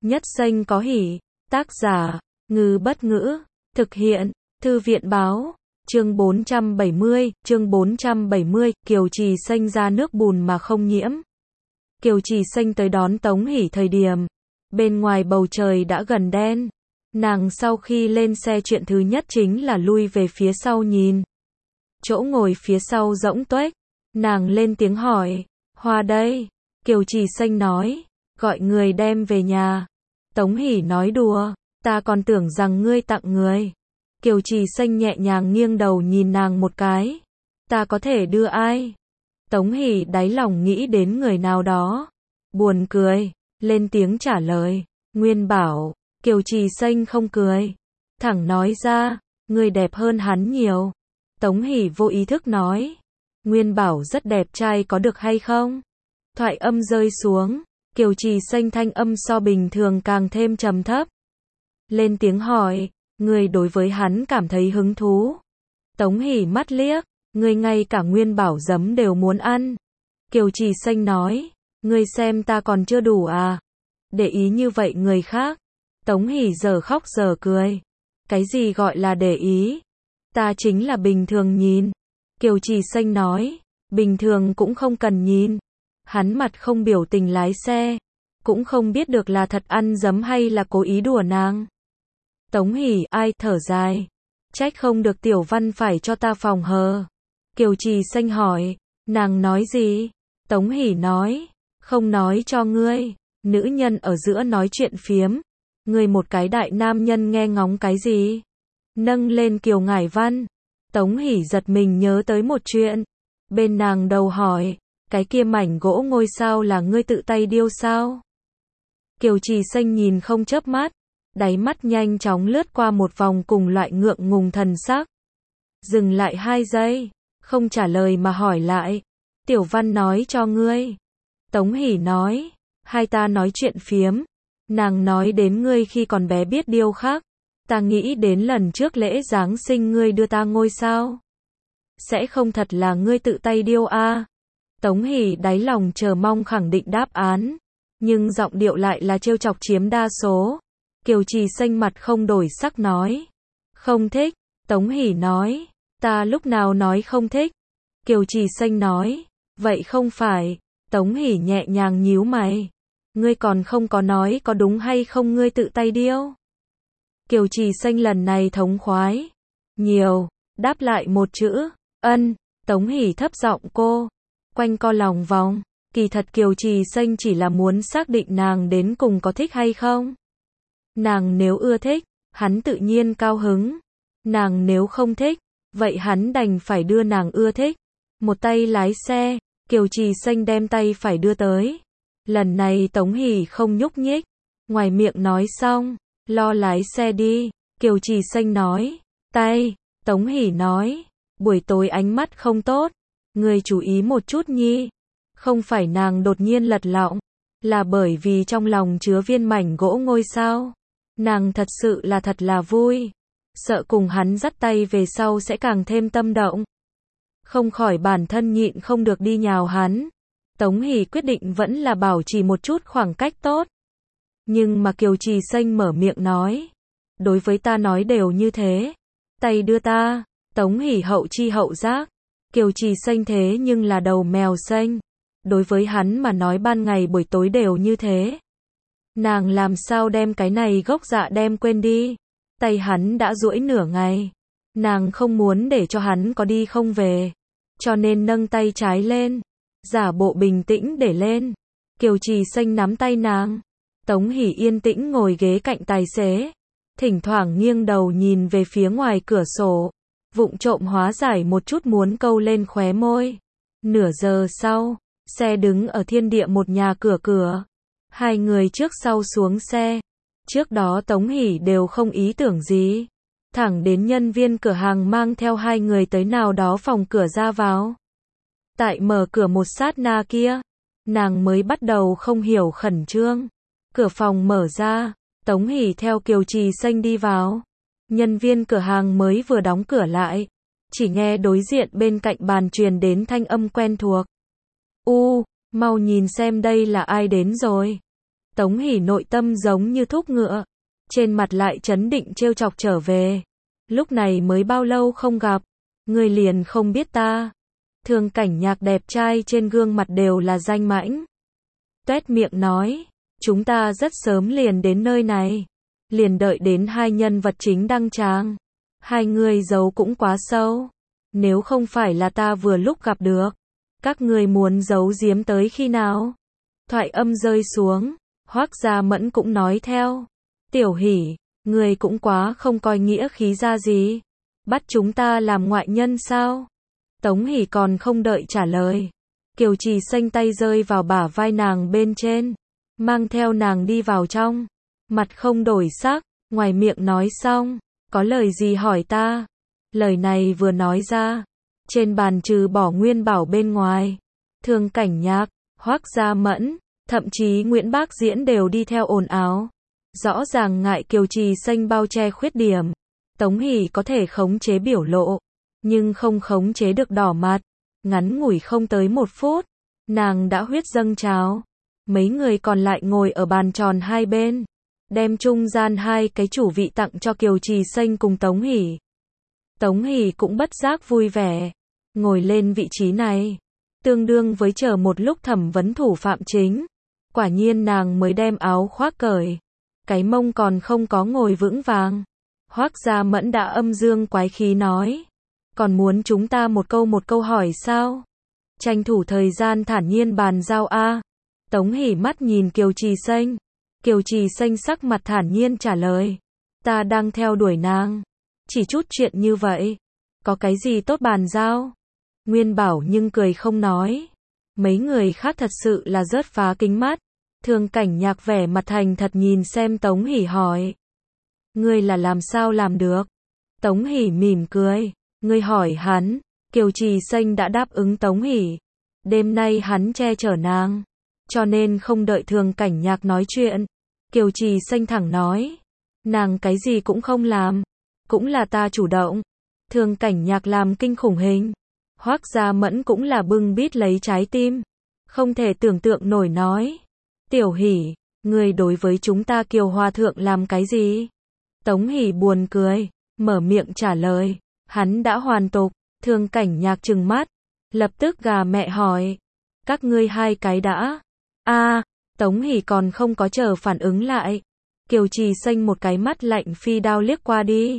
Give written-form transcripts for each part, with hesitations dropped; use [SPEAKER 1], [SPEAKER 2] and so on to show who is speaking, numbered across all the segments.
[SPEAKER 1] Nhất xanh có hỉ. Tác giả, Ngư Bất Ngữ. Thực hiện, Thư viện Báo. Chương 470, Kiều Trì Xanh ra nước bùn mà không nhiễm. Kiều Trì Xanh tới đón Tống Hỷ thời điểm bên ngoài bầu trời đã gần đen. Nàng sau khi lên xe chuyện thứ nhất chính là lui về phía sau nhìn. Chỗ ngồi phía sau rỗng tuếch. Nàng lên tiếng hỏi, Hoa đây? Kiều Trì Xanh nói, gọi người đem về nhà. Tống Hỷ nói đùa, ta còn tưởng rằng ngươi tặng người. Kiều Trì Xanh nhẹ nhàng nghiêng đầu nhìn nàng một cái. Ta có thể đưa ai? Tống Hỷ đáy lòng nghĩ đến người nào đó. Buồn cười, lên tiếng trả lời, Nguyên Bảo. Kiều Trì Xanh không cười, thẳng nói ra, ngươi đẹp hơn hắn nhiều. Tống Hỷ vô ý thức nói, Nguyên Bảo rất đẹp trai có được hay không? Thoại âm rơi xuống, Kiều Trì Xanh thanh âm so bình thường càng thêm trầm thấp. Lên tiếng hỏi, ngươi đối với hắn cảm thấy hứng thú? Tống Hỷ mắt liếc, ngươi ngay cả Nguyên Bảo giấm đều muốn ăn. Kiều Trì Xanh nói, ngươi xem ta còn chưa đủ à? Để ý như vậy người khác. Tống Hỷ giờ khóc giờ cười. Cái gì gọi là để ý? Ta chính là bình thường nhìn. Kiều Trì Xanh nói, bình thường cũng không cần nhìn. Hắn mặt không biểu tình lái xe, cũng không biết được là thật ăn giấm hay là cố ý đùa nàng. Tống Hỷ ai thở dài, trách không được Tiểu Văn phải cho ta phòng hờ. Kiều Trì Xanh hỏi, nàng nói gì? Tống Hỷ nói, không nói cho ngươi, nữ nhân ở giữa nói chuyện phiếm. Ngươi một cái đại nam nhân nghe ngóng cái gì? Nâng lên Kiều Ngải Văn. Tống Hỷ giật mình nhớ tới một chuyện. Bên nàng đầu hỏi, cái kia mảnh gỗ ngôi sao là ngươi tự tay điêu sao? Kiều Trì Xanh nhìn không chớp mắt, đáy mắt nhanh chóng lướt qua một vòng cùng loại ngượng ngùng thần sắc. Dừng lại 2 giây, không trả lời mà hỏi lại, Tiểu Văn nói cho ngươi. Tống Hỷ nói, hai ta nói chuyện phiếm. Nàng nói đến ngươi khi còn bé biết điêu khắc. Ta nghĩ đến lần trước lễ Giáng sinh ngươi đưa ta ngôi sao. Sẽ không thật là ngươi tự tay điêu à? Tống Hỷ đáy lòng chờ mong khẳng định đáp án, nhưng giọng điệu lại là trêu chọc chiếm đa số. Kiều Trì Xanh mặt không đổi sắc nói, không thích. Tống Hỷ nói, ta lúc nào nói không thích? Kiều Trì Xanh nói, vậy không phải. Tống Hỷ nhẹ nhàng nhíu mày, ngươi còn không có nói có đúng hay không ngươi tự tay điêu. Kiều Trì Xanh lần này thống khoái nhiều, đáp lại một chữ, ân. Tống Hỷ thấp giọng cô quanh co lòng vòng, kỳ thật Kiều Trì Xanh chỉ là muốn xác định nàng đến cùng có thích hay không. Nàng nếu ưa thích, hắn tự nhiên cao hứng. Nàng nếu không thích, vậy hắn đành phải đưa nàng ưa thích. Một tay lái xe, Kiều Trì Xanh đem tay phải đưa tới. Lần này Tống Hỷ không nhúc nhích, ngoài miệng nói xong, lo lái xe đi. Kiều Trì Xanh nói, tay. Tống Hỷ nói, buổi tối ánh mắt không tốt, ngươi chú ý một chút nhi. Không phải nàng đột nhiên lật lọng, là bởi vì trong lòng chứa viên mảnh gỗ ngôi sao. Nàng thật sự là thật là vui, sợ cùng hắn dắt tay về sau sẽ càng thêm tâm động. Không khỏi bản thân nhịn không được đi nhào hắn. Tống Hỷ quyết định vẫn là bảo trì một chút khoảng cách tốt. Nhưng mà Kiều Trì Xanh mở miệng nói, đối với ta nói đều như thế. Tay đưa ta. Tống Hỷ hậu chi hậu giác, Kiều Trì Xanh thế nhưng là đầu mèo xanh. Đối với hắn mà nói ban ngày buổi tối đều như thế. Nàng làm sao đem cái này gốc dạ đem quên đi. Tay hắn đã duỗi nửa ngày. Nàng không muốn để cho hắn có đi không về, cho nên nâng tay trái lên, giả bộ bình tĩnh để lên. Kiều Trì Xanh nắm tay nàng. Tống Hỷ yên tĩnh ngồi ghế cạnh tài xế, thỉnh thoảng nghiêng đầu nhìn về phía ngoài cửa sổ, vụng trộm hóa giải một chút muốn câu lên khóe môi. Nửa giờ sau, xe đứng ở thiên địa một nhà cửa. Hai người trước sau xuống xe. Trước đó Tống Hỷ đều không ý tưởng gì. Thẳng đến nhân viên cửa hàng mang theo hai người tới nào đó phòng cửa ra vào. Tại mở cửa một sát na kia, nàng mới bắt đầu không hiểu khẩn trương. Cửa phòng mở ra, Tống Hỷ theo Kiều Trì Xanh đi vào. Nhân viên cửa hàng mới vừa đóng cửa lại, chỉ nghe đối diện bên cạnh bàn truyền đến thanh âm quen thuộc. Mau nhìn xem đây là ai đến rồi. Tống Hỷ nội tâm giống như thúc ngựa, trên mặt lại trấn định trêu chọc trở về. Lúc này mới bao lâu không gặp, ngươi liền không biết ta. Thường Cảnh Nhạc đẹp trai trên gương mặt đều là danh mãnh. Toét miệng nói, chúng ta rất sớm liền đến nơi này, liền đợi đến hai nhân vật chính đăng tràng. Hai người giấu cũng quá sâu, nếu không phải là ta vừa lúc gặp được, các ngươi muốn giấu giếm tới khi nào? Thoại âm rơi xuống, Hoắc Gia Mẫn cũng nói theo, Tiểu Hỷ, ngươi cũng quá không coi nghĩa khí ra gì, bắt chúng ta làm ngoại nhân sao? Tống Hỷ còn không đợi trả lời, Kiều Trì Xanh tay rơi vào bả vai nàng bên trên, mang theo nàng đi vào trong, mặt không đổi sắc, ngoài miệng nói xong, có lời gì hỏi ta? Lời này vừa nói ra, trên bàn trừ bỏ Nguyên Bảo bên ngoài, Thường Cảnh Nhạc, Hoắc Gia Mẫn, thậm chí Nguyễn Bác Diễn đều đi theo ồn ào. Rõ ràng ngại Kiều Trì Xanh bao che khuyết điểm, Tống Hỷ có thể khống chế biểu lộ, nhưng không khống chế được đỏ mặt. Ngắn ngủi không tới 1 phút, nàng đã huyết dâng trào. Mấy người còn lại ngồi ở bàn tròn hai bên, đem trung gian hai cái chủ vị tặng cho Kiều Trì Xanh cùng Tống Hỷ. Tống Hỷ cũng bất giác vui vẻ, ngồi lên vị trí này, tương đương với chờ một lúc thẩm vấn thủ phạm chính. Quả nhiên nàng mới đem áo khoác cởi, cái mông còn không có ngồi vững vàng. Hoắc Gia Mẫn đã âm dương quái khí nói, còn muốn chúng ta một câu hỏi sao? Tranh thủ thời gian thản nhiên bàn giao a. Tống Hỷ mắt nhìn Kiều Trì Xanh, Kiều Trì Xanh sắc mặt thản nhiên trả lời, ta đang theo đuổi nàng, chỉ chút chuyện như vậy, có cái gì tốt bàn giao? Nguyên Bảo nhưng cười không nói, mấy người khác thật sự là rớt phá kính mắt. Thường Cảnh Nhạc vẻ mặt thành thật nhìn xem Tống Hỷ hỏi, ngươi là làm sao làm được? Tống Hỷ mỉm cười, ngươi hỏi hắn. Kiều Trì Xanh đã đáp ứng Tống Hỷ, đêm nay hắn che chở nàng, cho nên không đợi Thường Cảnh Nhạc nói chuyện, Kiều Trì Xanh thẳng nói, nàng cái gì cũng không làm, cũng là ta chủ động. Thường Cảnh Nhạc làm kinh khủng hình, Hoắc Gia Mẫn cũng là bưng bít lấy trái tim, không thể tưởng tượng nổi nói, Tiểu Hỷ, ngươi đối với chúng ta Kiều Hòa Thượng làm cái gì? Tống Hỷ buồn cười, mở miệng trả lời, hắn đã hoàn tục. Thường Cảnh Nhạc trừng mắt, lập tức gà mẹ hỏi, các ngươi hai cái đã? Tống Hỷ còn không có chờ phản ứng lại, Kiều Trì Xanh một cái mắt lạnh phi đao liếc qua đi.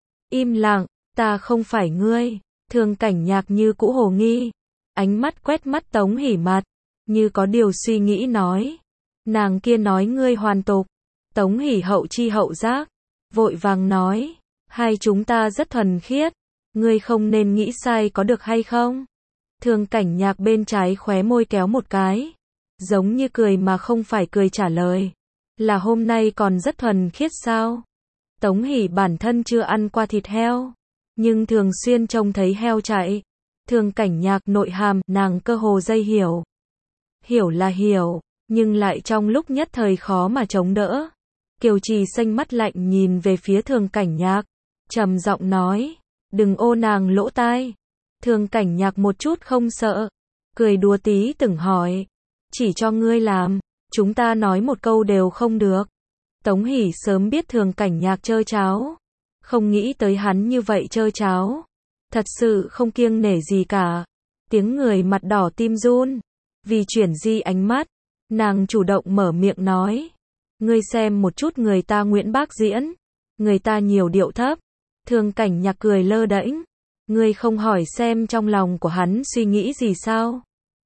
[SPEAKER 1] Im lặng, ta không phải ngươi. Thường Cảnh Nhạc như cũ hồ nghi, ánh mắt quét mắt Tống Hỷ mặt, như có điều suy nghĩ nói, nàng kia nói ngươi hoàn tục. Tống Hỷ hậu chi hậu giác, vội vàng nói, hai chúng ta rất thuần khiết, ngươi không nên nghĩ sai có được hay không? Thường Cảnh Nhạc bên trái khóe môi kéo một cái, giống như cười mà không phải cười trả lời, là hôm nay còn rất thuần khiết sao? Tống Hỷ bản thân chưa ăn qua thịt heo, nhưng thường xuyên trông thấy heo chạy. Thường Cảnh Nhạc nội hàm, nàng cơ hồ dây hiểu. Hiểu là hiểu, nhưng lại trong lúc nhất thời khó mà chống đỡ. Kiều Trì Xanh mắt lạnh nhìn về phía Thường Cảnh Nhạc, trầm giọng nói, đừng ô nàng lỗ tai. Thường Cảnh Nhạc một chút không sợ, cười đùa tí từng hỏi, chỉ cho ngươi làm, chúng ta nói một câu đều không được. Tống Hỷ sớm biết Thường Cảnh Nhạc chơi cháo, không nghĩ tới hắn như vậy chơi cháo, thật sự không kiêng nể gì cả. Tiếng người mặt đỏ tim run, vì chuyển di ánh mắt, nàng chủ động mở miệng nói, ngươi xem một chút người ta Nguyễn Bác Diễn, người ta nhiều điệu thấp. Thường Cảnh Nhạc cười lơ đễnh, ngươi không hỏi xem trong lòng của hắn suy nghĩ gì sao?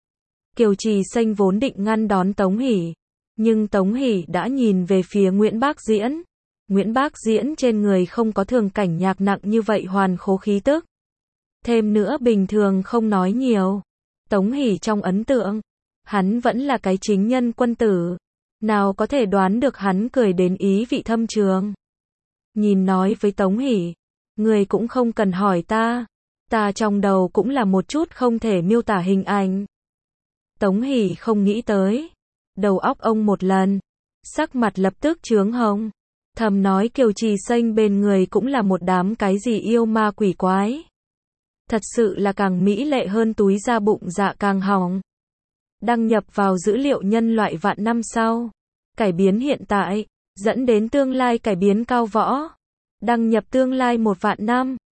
[SPEAKER 1] Kiều Trì Xanh vốn định ngăn đón Tống Hỷ, nhưng Tống Hỷ đã nhìn về phía Nguyễn Bác Diễn. Nguyễn Bác Diễn trên người không có Thường Cảnh Nhạc nặng như vậy hoàn khố khí tức. Thêm nữa bình thường không nói nhiều. Tống Hỷ trong ấn tượng, hắn vẫn là cái chính nhân quân tử, nào có thể đoán được hắn cười đến ý vị thâm trường. Nhìn nói với Tống Hỷ, người cũng không cần hỏi ta trong đầu cũng là một chút không thể miêu tả hình ảnh. Tống Hỷ không nghĩ tới, đầu óc ông một lần, sắc mặt lập tức chướng hồng, thầm nói Kiều Trì Xanh bên người cũng là một đám cái gì yêu ma quỷ quái. Thật sự là càng mỹ lệ hơn túi da bụng dạ càng hỏng. Đăng nhập vào dữ liệu nhân loại vạn năm sau. cải biến hiện tại, dẫn đến tương lai cải biến cao võ. Đăng nhập tương lai 1 vạn năm.